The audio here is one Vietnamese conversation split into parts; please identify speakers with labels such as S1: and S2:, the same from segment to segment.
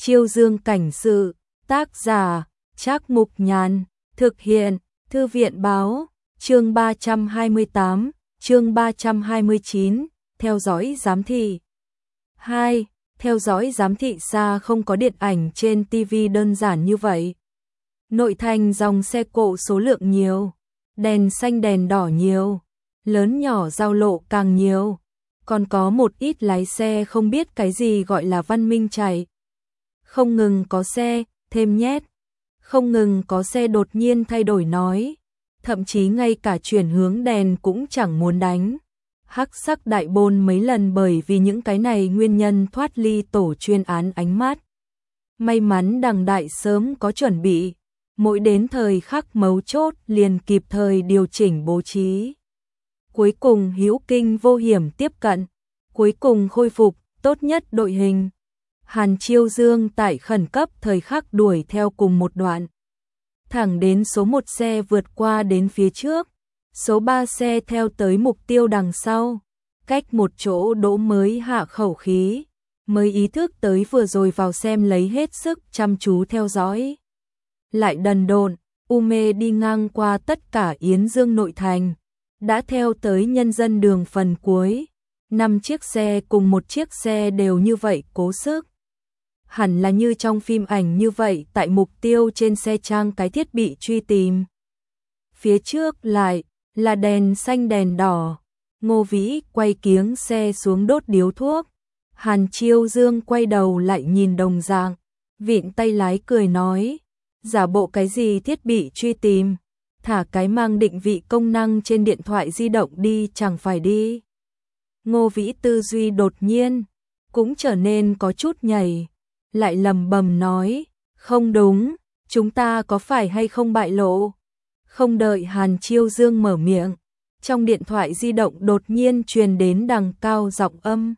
S1: Chiêu Dương cảnh sự, tác giả, Trác Mục Nhàn, thực hiện, Thư viện báo, chương 328, chương 329, theo dõi giám thị. 2. Theo dõi giám thị xa không có điện ảnh trên TV đơn giản như vậy. Nội thành dòng xe cộ số lượng nhiều, đèn xanh đèn đỏ nhiều, lớn nhỏ giao lộ càng nhiều, còn có một ít lái xe không biết cái gì gọi là văn minh chạy. Không ngừng có xe, thêm nhét, không ngừng có xe đột nhiên thay đổi nói, thậm chí ngay cả chuyển hướng đèn cũng chẳng muốn đánh. Hắc sắc đại bôn mấy lần bởi vì những cái này nguyên nhân thoát ly tổ chuyên án ánh mắt. May mắn đằng đại sớm có chuẩn bị, mỗi đến thời khắc mấu chốt liền kịp thời điều chỉnh bố trí. Cuối cùng hữu kinh vô hiểm tiếp cận, cuối cùng khôi phục tốt nhất đội hình. Hàn Chiêu Dương tại khẩn cấp thời khắc đuổi theo cùng một đoạn. Thẳng đến số 1 xe vượt qua đến phía trước, số 3 xe theo tới mục tiêu đằng sau. Cách một chỗ đỗ mới hạ khẩu khí, mới ý thức tới vừa rồi vào xem lấy hết sức chăm chú theo dõi. Lại đần độn, u mê đi ngang qua tất cả Yến Dương nội thành, đã theo tới nhân dân đường phần cuối. 5 chiếc xe cùng một chiếc xe đều như vậy cố sức. Hẳn là như trong phim ảnh như vậy tại mục tiêu trên xe trang cái thiết bị truy tìm. Phía trước lại là đèn xanh đèn đỏ. Ngô Vĩ quay kiếng xe xuống đốt điếu thuốc. Hàn Chiêu Dương quay đầu lại nhìn đồng dạng, vịn tay lái cười nói, giả bộ cái gì thiết bị truy tìm, thả cái mang định vị công năng trên điện thoại di động đi chẳng phải đi. Ngô Vĩ tư duy đột nhiên cũng trở nên có chút nhảy, lại lầm bầm nói, không đúng, chúng ta có phải hay không bại lộ. Không đợi Hàn Chiêu Dương mở miệng, trong điện thoại di động đột nhiên truyền đến đằng cao giọng âm.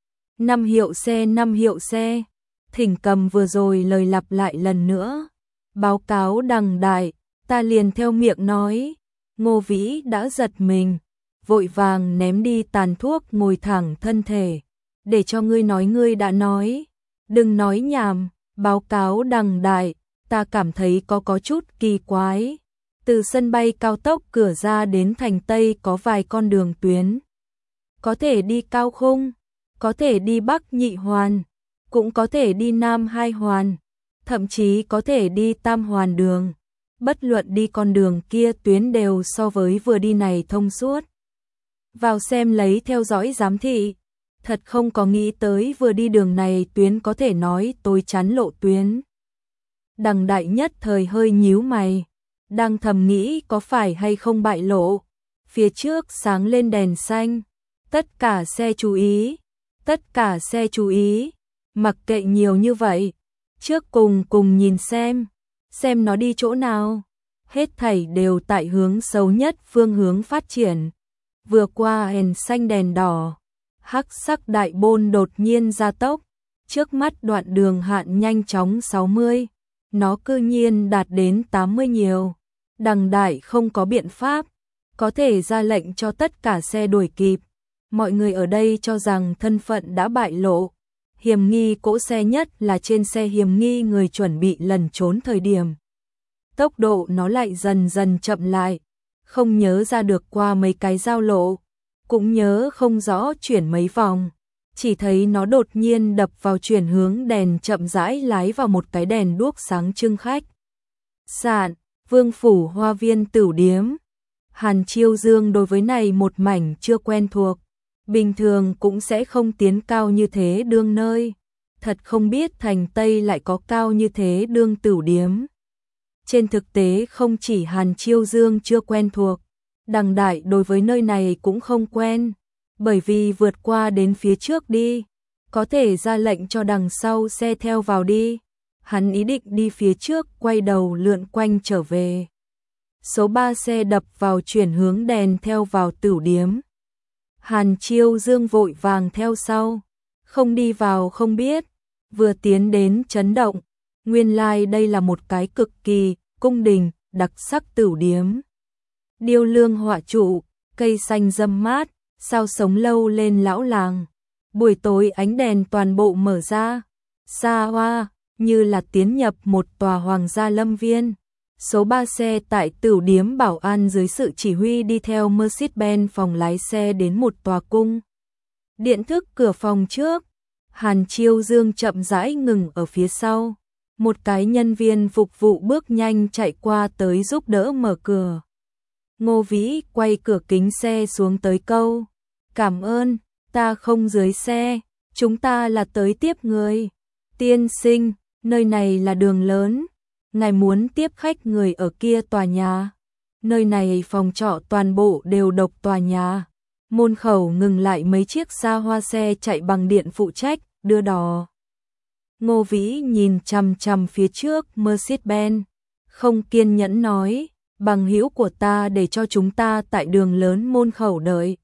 S1: 5 hiệu xe 5 hiệu xe, thỉnh cầm vừa rồi lời lặp lại lần nữa. Báo cáo đằng đại, ta liền theo miệng nói. Ngô Vĩ đã giật mình, vội vàng ném đi tàn thuốc ngồi thẳng thân thể. Để cho ngươi nói ngươi đã nói, đừng nói nhảm. Báo cáo đằng đại, ta cảm thấy có chút kỳ quái. Từ sân bay cao tốc cửa ra đến thành Tây có vài con đường tuyến. Có thể đi Cao Khung, có thể đi Bắc Nhị Hoàn, cũng có thể đi Nam Hai Hoàn, thậm chí có thể đi Tam Hoàn đường. Bất luận đi con đường kia tuyến đều so với vừa đi này thông suốt. Vào xem lấy theo dõi giám thị, thật không có nghĩ tới vừa đi đường này tuyến có thể nói tối chắn lộ tuyến. Đằng đại nhất thời hơi nhíu mày, đang thầm nghĩ có phải hay không bại lộ. Phía trước sáng lên đèn xanh, tất cả xe chú ý, tất cả xe chú ý, mặc kệ nhiều như vậy, trước cùng nhìn xem nó đi chỗ nào. Hết thảy đều tại hướng xấu nhất phương hướng phát triển. Vừa qua đèn xanh đèn đỏ, hắc sắc đại bôn đột nhiên gia tốc, trước mắt đoạn đường hạn nhanh chóng 60, nó cư nhiên đạt đến 80 nhiều. Đằng đại không có biện pháp, có thể ra lệnh cho tất cả xe đuổi kịp. Mọi người ở đây cho rằng thân phận đã bại lộ. Hiểm nghi cỗ xe nhất là trên xe hiểm nghi người chuẩn bị lẩn trốn thời điểm. Tốc độ nó lại dần dần chậm lại, không nhớ ra được qua mấy cái giao lộ, cũng nhớ không rõ chuyển mấy vòng. Chỉ thấy nó đột nhiên đập vào chuyển hướng đèn chậm rãi lái vào một cái đèn đuốc sáng trưng khách sạn, Vương Phủ Hoa Viên Tửu Điếm. Hàn Chiêu Dương đối với này một mảnh chưa quen thuộc, bình thường cũng sẽ không tiến cao như thế đương nơi. Thật không biết thành Tây lại có cao như thế đương Tửu Điếm. Trên thực tế không chỉ Hàn Chiêu Dương chưa quen thuộc, đằng đại đối với nơi này cũng không quen, bởi vì vượt qua đến phía trước đi, có thể ra lệnh cho đằng sau xe theo vào đi. Hắn ý định đi phía trước quay đầu lượn quanh trở về. Số 3 xe đập vào chuyển hướng đèn theo vào Tửu Điếm. Hàn Chiêu Dương vội vàng theo sau, không đi vào không biết, vừa tiến đến chấn động, nguyên lai đây là một cái cực kỳ cung đình đặc sắc Tửu Điếm. Điêu lương họa trụ, cây xanh râm mát, sao sống lâu lên lão làng. Buổi tối ánh đèn toàn bộ mở ra, xa hoa, như là tiến nhập một tòa hoàng gia lâm viên. Số 3 xe tại tửu điếm bảo an dưới sự chỉ huy đi theo Mercedes-Benz phòng lái xe đến một tòa cung điện thức cửa phòng trước. Hàn Chiêu Dương chậm rãi ngừng ở phía sau. Một cái nhân viên phục vụ bước nhanh chạy qua tới giúp đỡ mở cửa. Ngô Vĩ quay cửa kính xe xuống tới câu: "Cảm ơn, ta không dưới xe, chúng ta là tới tiếp người. Tiên sinh, nơi này là đường lớn, ngài muốn tiếp khách người ở kia tòa nhà. Nơi này phòng trọ toàn bộ đều độc tòa nhà." Môn khẩu ngừng lại mấy chiếc xa hoa xe chạy bằng điện phụ trách đưa đò. Ngô Vĩ nhìn chằm chằm phía trước Mercedes-Benz, không kiên nhẫn nói: "Bằng hữu của ta để cho chúng ta tại đường lớn môn khẩu đợi.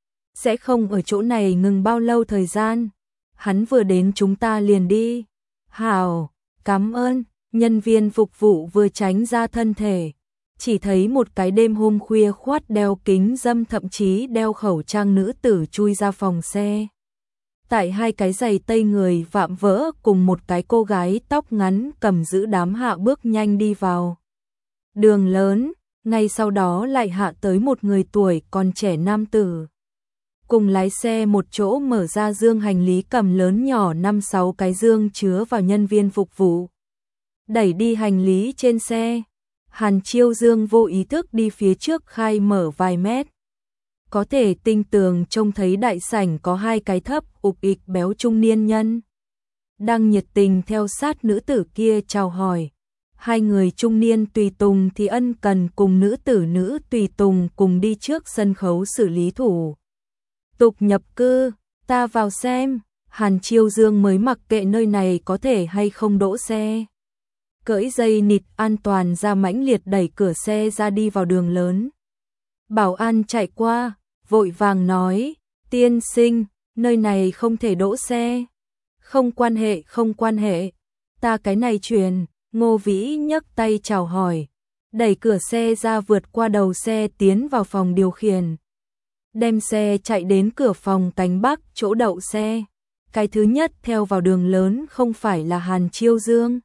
S1: Sẽ không ở chỗ này ngừng bao lâu thời gian. Hắn vừa đến chúng ta liền đi." "Hảo, cảm ơn." Nhân viên phục vụ vừa tránh ra thân thể. Chỉ thấy một cái đêm hôm khuya khoắt đeo kính râm thậm chí đeo khẩu trang nữ tử chui ra phòng xe. Tại hai cái giày tây người vạm vỡ cùng một cái cô gái tóc ngắn cầm giữ đám hạ bước nhanh đi vào đường lớn, ngay sau đó lại hạ tới một người tuổi còn trẻ nam tử. Cùng lái xe một chỗ mở ra dương hành lý cầm lớn nhỏ 5-6 cái dương chứa vào nhân viên phục vụ. Đẩy đi hành lý trên xe. Hàn Chiêu Dương vô ý thức đi phía trước khai mở vài mét. Có thể tinh tường trông thấy đại sảnh có hai cái thấp ục ịch béo trung niên nhân đang nhiệt tình theo sát nữ tử kia chào hỏi. Hai người trung niên tùy tùng thì ân cần cùng nữ tùy tùng cùng đi trước sân khấu xử lý thủ tục nhập cư. "Ta vào xem." Hàn Chiêu Dương mới mặc kệ nơi này có thể hay không đỗ xe. Cởi dây nịt an toàn ra mãnh liệt đẩy cửa xe ra đi vào đường lớn. Bảo an chạy qua, vội vàng nói: "Tiên sinh, nơi này không thể đỗ xe." Không quan hệ. Ta cái này truyền." Ngô Vĩ nhấc tay chào hỏi. Đẩy cửa xe ra vượt qua đầu xe tiến vào phòng điều khiển. Đem xe chạy đến cửa phòng cánh bắc chỗ đậu xe. Cái thứ nhất theo vào đường lớn không phải là Hàn Chiêu Dương,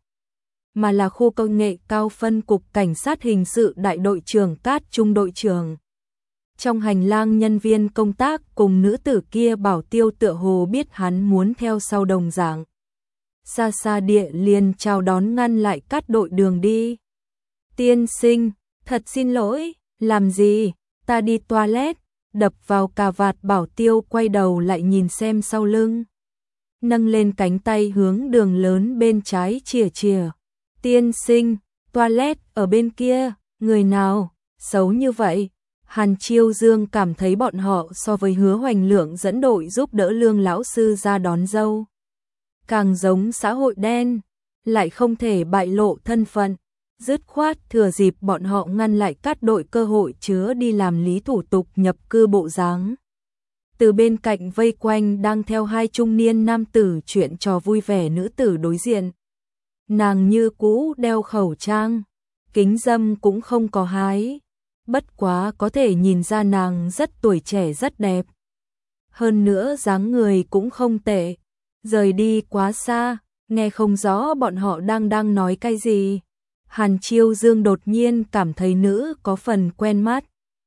S1: mà là khu công nghệ cao phân cục cảnh sát hình sự đại đội trưởng Cát Trung đội trưởng. Trong hành lang nhân viên công tác cùng nữ tử kia bảo tiêu tựa hồ biết hắn muốn theo sau đồng dạng. Xa xa địa liền chào đón ngăn lại Cát đội đường đi. "Tiên sinh, thật xin lỗi." "Làm gì?" "Ta đi toilet." Đập vào cà vạt bảo tiêu quay đầu lại nhìn xem sau lưng. Nâng lên cánh tay hướng đường lớn bên trái chìa. "Tiên sinh, toilet ở bên kia." "Người nào xấu như vậy?" Hàn Chiêu Dương cảm thấy bọn họ so với Hứa Hoành Lượng dẫn đội giúp đỡ Lương lão sư ra đón dâu càng giống xã hội đen, lại không thể bại lộ thân phận, dứt khoát thừa dịp bọn họ ngăn lại Cát đội cơ hội chứa đi làm lý thủ tục nhập cư bộ dáng. Từ bên cạnh vây quanh đang theo hai trung niên nam tử chuyện trò vui vẻ nữ tử đối diện. Nàng như cũ đeo khẩu trang, kính râm cũng không có hái. Bất quá có thể nhìn ra nàng rất tuổi trẻ rất đẹp. Hơn nữa dáng người cũng không tệ. Rời đi quá xa, nghe không rõ bọn họ đang nói cái gì. Hàn Chiêu Dương đột nhiên cảm thấy nữ có phần quen mắt.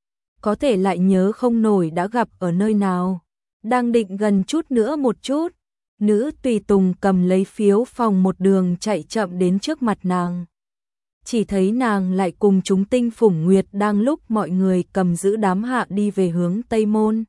S1: Có thể lại nhớ không nổi đã gặp ở nơi nào. Đang định gần chút nữa một chút, nữ tùy tùng cầm lấy phiếu phòng một đường chạy chậm đến trước mặt nàng. Chỉ thấy nàng lại cùng chúng tinh phủng nguyệt đang lúc mọi người cầm giữ đám hạ đi về hướng Tây Môn.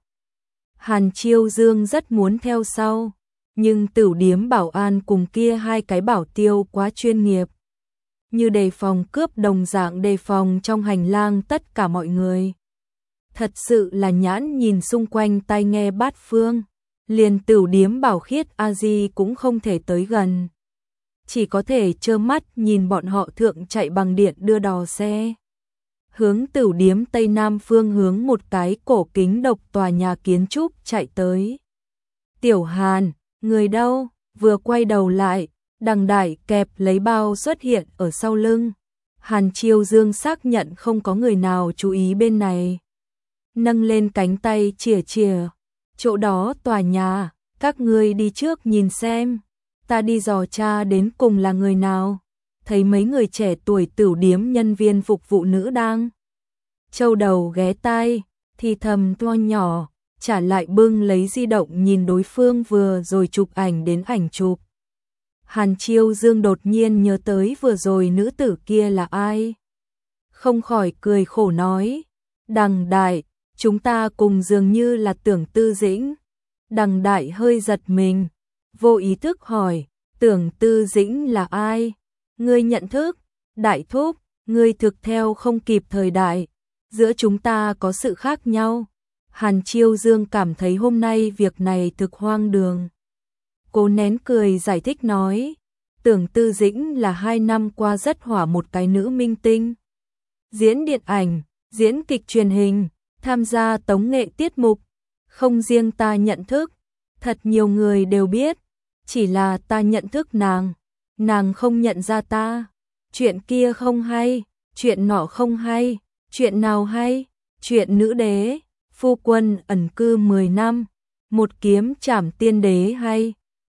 S1: Hàn Chiêu Dương rất muốn theo sau, nhưng tửu điếm bảo an cùng kia hai cái bảo tiêu quá chuyên nghiệp. Như đề phòng cướp đồng dạng đề phòng trong hành lang tất cả mọi người. Thật sự là nhãn nhìn xung quanh tai nghe bát phương, liền tửu điếm bảo khiết a di cũng không thể tới gần. Chỉ có thể trơ mắt nhìn bọn họ thượng chạy bằng điện đưa đò xe. Hướng tửu điếm Tây Nam phương hướng một cái cổ kính độc tòa nhà kiến trúc chạy tới. "Tiểu Hàn, người đâu?" Vừa quay đầu lại, Đằng Đại kẹp lấy bao xuất hiện ở sau lưng. Hàn Chiêu Dương xác nhận không có người nào chú ý bên này. Nâng lên cánh tay chìa. "Chỗ đó tòa nhà, các ngươi đi trước nhìn xem." ta đi dò tra đến cùng là người nào. Thấy mấy người trẻ tuổi tửu điếm nhân viên phục vụ nữ đang châu đầu ghé tai, thì thầm to nhỏ, trả lại bưng lấy di động nhìn đối phương vừa rồi chụp ảnh đến ảnh chụp. Hàn Chiêu Dương đột nhiên nhớ tới vừa rồi nữ tử kia là ai. Không khỏi cười khổ nói, Đằng Đại, chúng ta cùng dường như là Tưởng Tư Dĩnh. Đằng Đại hơi giật mình, vô ý thức hỏi, Tưởng Tư Dĩnh là ai? Ngươi nhận thức? Đại thúc, ngươi thực theo không kịp thời đại, giữa chúng ta có sự khác nhau. Hàn Chiêu Dương cảm thấy hôm nay việc này thực hoang đường. Cố nén cười giải thích nói, Tưởng Tư Dĩnh là 2 năm qua rất hỏa một cái nữ minh tinh. Diễn điện ảnh, diễn kịch truyền hình, tham gia tống nghệ tiết mục. Không riêng ta nhận thức, thật nhiều người đều biết, chỉ là ta nhận thức nàng, nàng không nhận ra ta. Chuyện kia không hay, chuyện nọ không hay, chuyện nào hay? Chuyện nữ đế, phu quân ẩn cư 10 năm, một kiếm trảm tiên đế hay?